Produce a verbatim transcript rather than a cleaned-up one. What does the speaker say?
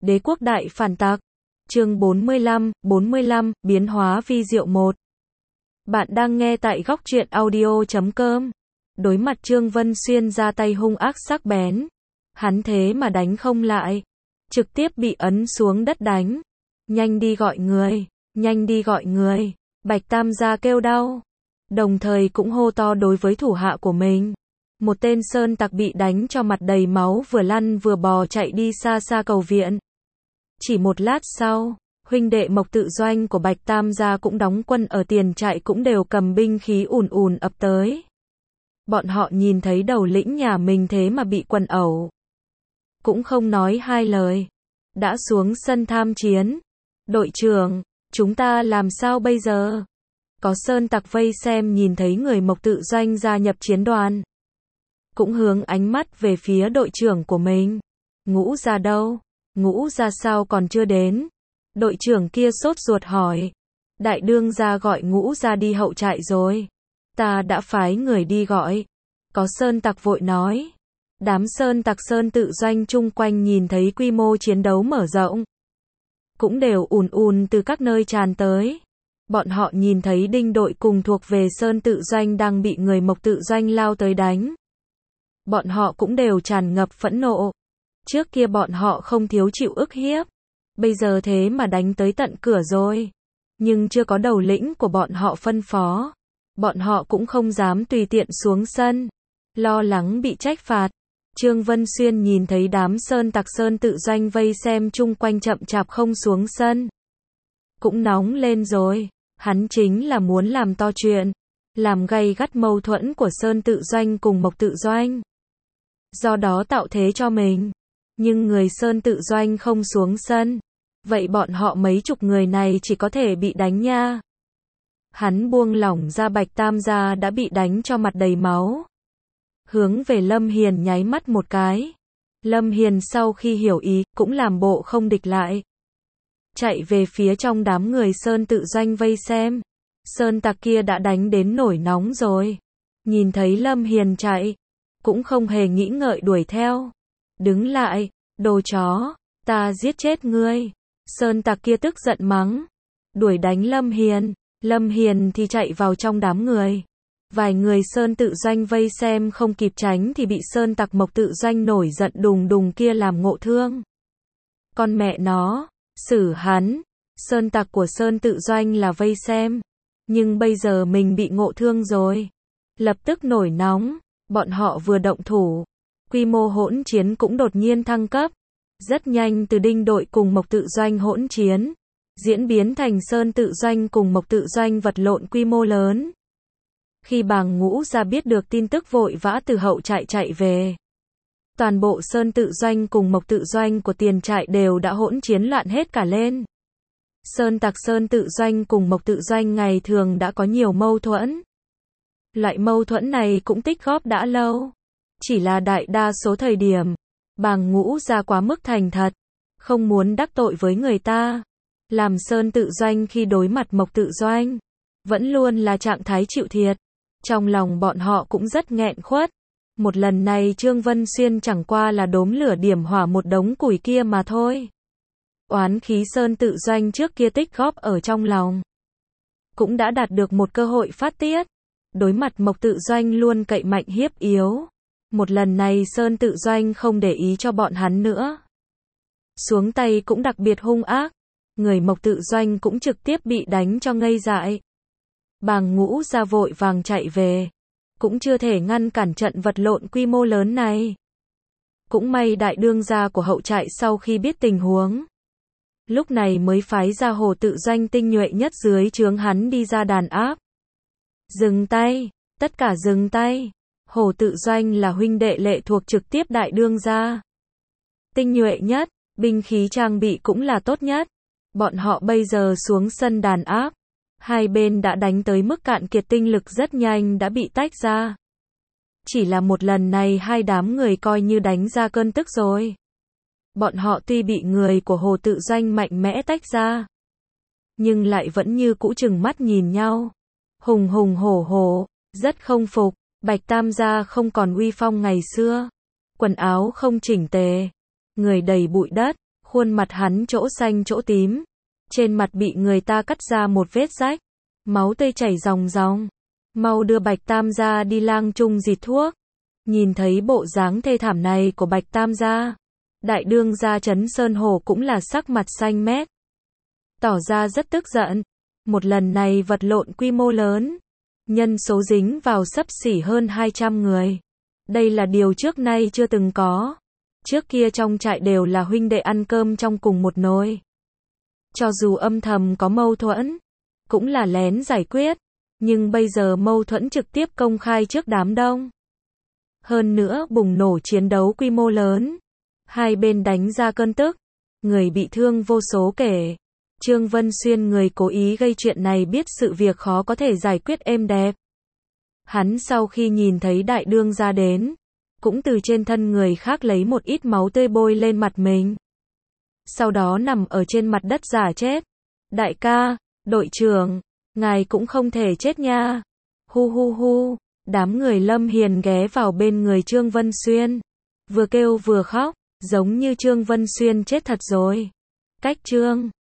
Đế quốc đại phản tặc. Chương bốn mươi lăm, bốn mươi lăm, biến hóa vi diệu một. Bạn đang nghe tại góc truyện audio chấm com. Đối mặt Trương Vân Xuyên ra tay hung ác sắc bén. Hắn thế mà đánh không lại. Trực tiếp bị ấn xuống đất đánh. Nhanh đi gọi người, nhanh đi gọi người. Bạch Tam gia kêu đau. Đồng thời cũng hô to đối với thủ hạ của mình. Một tên sơn tặc bị đánh cho mặt đầy máu vừa lăn vừa bò chạy đi xa xa cầu viện. Chỉ một lát sau, huynh đệ Mộc Tự Doanh của Bạch Tam gia cũng đóng quân ở tiền trại cũng đều cầm binh khí ùn ùn ập tới. Bọn họ nhìn thấy đầu lĩnh nhà mình thế mà bị quần ẩu. Cũng không nói hai lời. Đã xuống sân tham chiến. Đội trưởng, chúng ta làm sao bây giờ? Có sơn tặc vây xem nhìn thấy người Mộc Tự Doanh gia nhập chiến đoàn. Cũng hướng ánh mắt về phía đội trưởng của mình. Ngũ gia đâu? Ngũ gia sao còn chưa đến? Đội trưởng kia sốt ruột hỏi. Đại đương gia gọi Ngũ gia đi hậu trại rồi. Ta đã phái người đi gọi. Có sơn tặc vội nói. Đám sơn tặc Sơn Tự Doanh chung quanh nhìn thấy quy mô chiến đấu mở rộng. Cũng đều ùn ùn từ các nơi tràn tới. Bọn họ nhìn thấy đinh đội cùng thuộc về Sơn Tự Doanh đang bị người Mộc Tự Doanh lao tới đánh. Bọn họ cũng đều tràn ngập phẫn nộ. Trước kia bọn họ không thiếu chịu ức hiếp. Bây giờ thế mà đánh tới tận cửa rồi. Nhưng chưa có đầu lĩnh của bọn họ phân phó. Bọn họ cũng không dám tùy tiện xuống sân. Lo lắng bị trách phạt. Trương Vân Xuyên nhìn thấy đám sơn tặc Sơn Tự Doanh vây xem chung quanh chậm chạp không xuống sân. Cũng nóng lên rồi. Hắn chính là muốn làm to chuyện. Làm gay gắt mâu thuẫn của Sơn Tự Doanh cùng Mộc Tự Doanh. Do đó tạo thế cho mình. Nhưng người Sơn Tự Doanh không xuống sân. Vậy bọn họ mấy chục người này chỉ có thể bị đánh nha. Hắn buông lỏng ra Bạch Tam gia đã bị đánh cho mặt đầy máu. Hướng về Lâm Hiền nháy mắt một cái. Lâm Hiền sau khi hiểu ý, cũng làm bộ không địch lại. Chạy về phía trong đám người Sơn Tự Doanh vây xem. Sơn tặc kia đã đánh đến nổi nóng rồi. Nhìn thấy Lâm Hiền chạy. Cũng không hề nghĩ ngợi đuổi theo. Đứng lại, đồ chó, ta giết chết ngươi. Sơn tặc kia tức giận mắng. Đuổi đánh Lâm Hiền. Lâm Hiền thì chạy vào trong đám người. Vài người Sơn Tự Doanh vây xem không kịp tránh thì bị sơn tặc Mộc Tự Doanh nổi giận đùng đùng kia làm ngộ thương. Con mẹ nó, xử hắn. Sơn tặc của Sơn Tự Doanh là vây xem. Nhưng bây giờ mình bị ngộ thương rồi. Lập tức nổi nóng. Bọn họ vừa động thủ. Quy mô hỗn chiến cũng đột nhiên thăng cấp. Rất nhanh từ đinh đội cùng Mộc Tự Doanh hỗn chiến. Diễn biến thành Sơn Tự Doanh cùng Mộc Tự Doanh vật lộn quy mô lớn. Khi Bàng Ngũ gia biết được tin tức vội vã từ hậu trại chạy về. Toàn bộ Sơn Tự Doanh cùng Mộc Tự Doanh của tiền trại đều đã hỗn chiến loạn hết cả lên. Sơn tặc Sơn Tự Doanh cùng Mộc Tự Doanh ngày thường đã có nhiều mâu thuẫn. Loại mâu thuẫn này cũng tích góp đã lâu. Chỉ là đại đa số thời điểm, Bàng Ngũ gia quá mức thành thật, không muốn đắc tội với người ta. Làm Sơn Tự Doanh khi đối mặt Mộc Tự Doanh, vẫn luôn là trạng thái chịu thiệt. Trong lòng bọn họ cũng rất nghẹn khuất. Một lần này Trương Vân Xuyên chẳng qua là đốm lửa điểm hỏa một đống củi kia mà thôi. Oán khí Sơn Tự Doanh trước kia tích góp ở trong lòng. Cũng đã đạt được một cơ hội phát tiết. Đối mặt Mộc Tự Doanh luôn cậy mạnh hiếp yếu. Một lần này Sơn Tự Doanh không để ý cho bọn hắn nữa. Xuống tay cũng đặc biệt hung ác. Người Mộc Tự Doanh cũng trực tiếp bị đánh cho ngây dại. Bàng Ngũ gia vội vàng chạy về. Cũng chưa thể ngăn cản trận vật lộn quy mô lớn này. Cũng may đại đương gia của hậu trại sau khi biết tình huống. Lúc này mới phái ra Hồ Tự Doanh tinh nhuệ nhất dưới trướng hắn đi ra đàn áp. Dừng tay, tất cả dừng tay. Hồ Tự Doanh là huynh đệ lệ thuộc trực tiếp đại đương gia. Tinh nhuệ nhất, binh khí trang bị cũng là tốt nhất. Bọn họ bây giờ xuống sân đàn áp. Hai bên đã đánh tới mức cạn kiệt tinh lực rất nhanh đã bị tách ra. Chỉ là một lần này hai đám người coi như đánh ra cơn tức rồi. Bọn họ tuy bị người của Hồ Tự Doanh mạnh mẽ tách ra. Nhưng lại vẫn như cũ chừng mắt nhìn nhau. Hùng hùng hổ hổ, rất không phục. Bạch Tam gia không còn uy phong ngày xưa. Quần áo không chỉnh tề. Người đầy bụi đất. Khuôn mặt hắn chỗ xanh chỗ tím. Trên mặt bị người ta cắt ra một vết rách. Máu tươi chảy ròng ròng. Mau đưa Bạch Tam gia đi lang trung dịt thuốc. Nhìn thấy bộ dáng thê thảm này của Bạch Tam gia, đại đương gia Trấn Sơn Hổ cũng là sắc mặt xanh mét. Tỏ ra rất tức giận. Một lần này vật lộn quy mô lớn. Nhân số dính vào xấp xỉ hơn hai trăm người. Đây là điều trước nay chưa từng có. Trước kia trong trại đều là huynh đệ ăn cơm trong cùng một nồi. Cho dù âm thầm có mâu thuẫn, cũng là lén giải quyết. Nhưng bây giờ mâu thuẫn trực tiếp công khai trước đám đông. Hơn nữa bùng nổ chiến đấu quy mô lớn. Hai bên đánh ra cơn tức. Người bị thương vô số kể. Trương Vân Xuyên người cố ý gây chuyện này biết sự việc khó có thể giải quyết êm đẹp. Hắn sau khi nhìn thấy đại đương gia đến, cũng từ trên thân người khác lấy một ít máu tươi bôi lên mặt mình. Sau đó nằm ở trên mặt đất giả chết. Đại ca, đội trưởng, ngài cũng không thể chết nha. Hu hu hu, đám người Lâm Hiền ghé vào bên người Trương Vân Xuyên. Vừa kêu vừa khóc, giống như Trương Vân Xuyên chết thật rồi. Cách Trương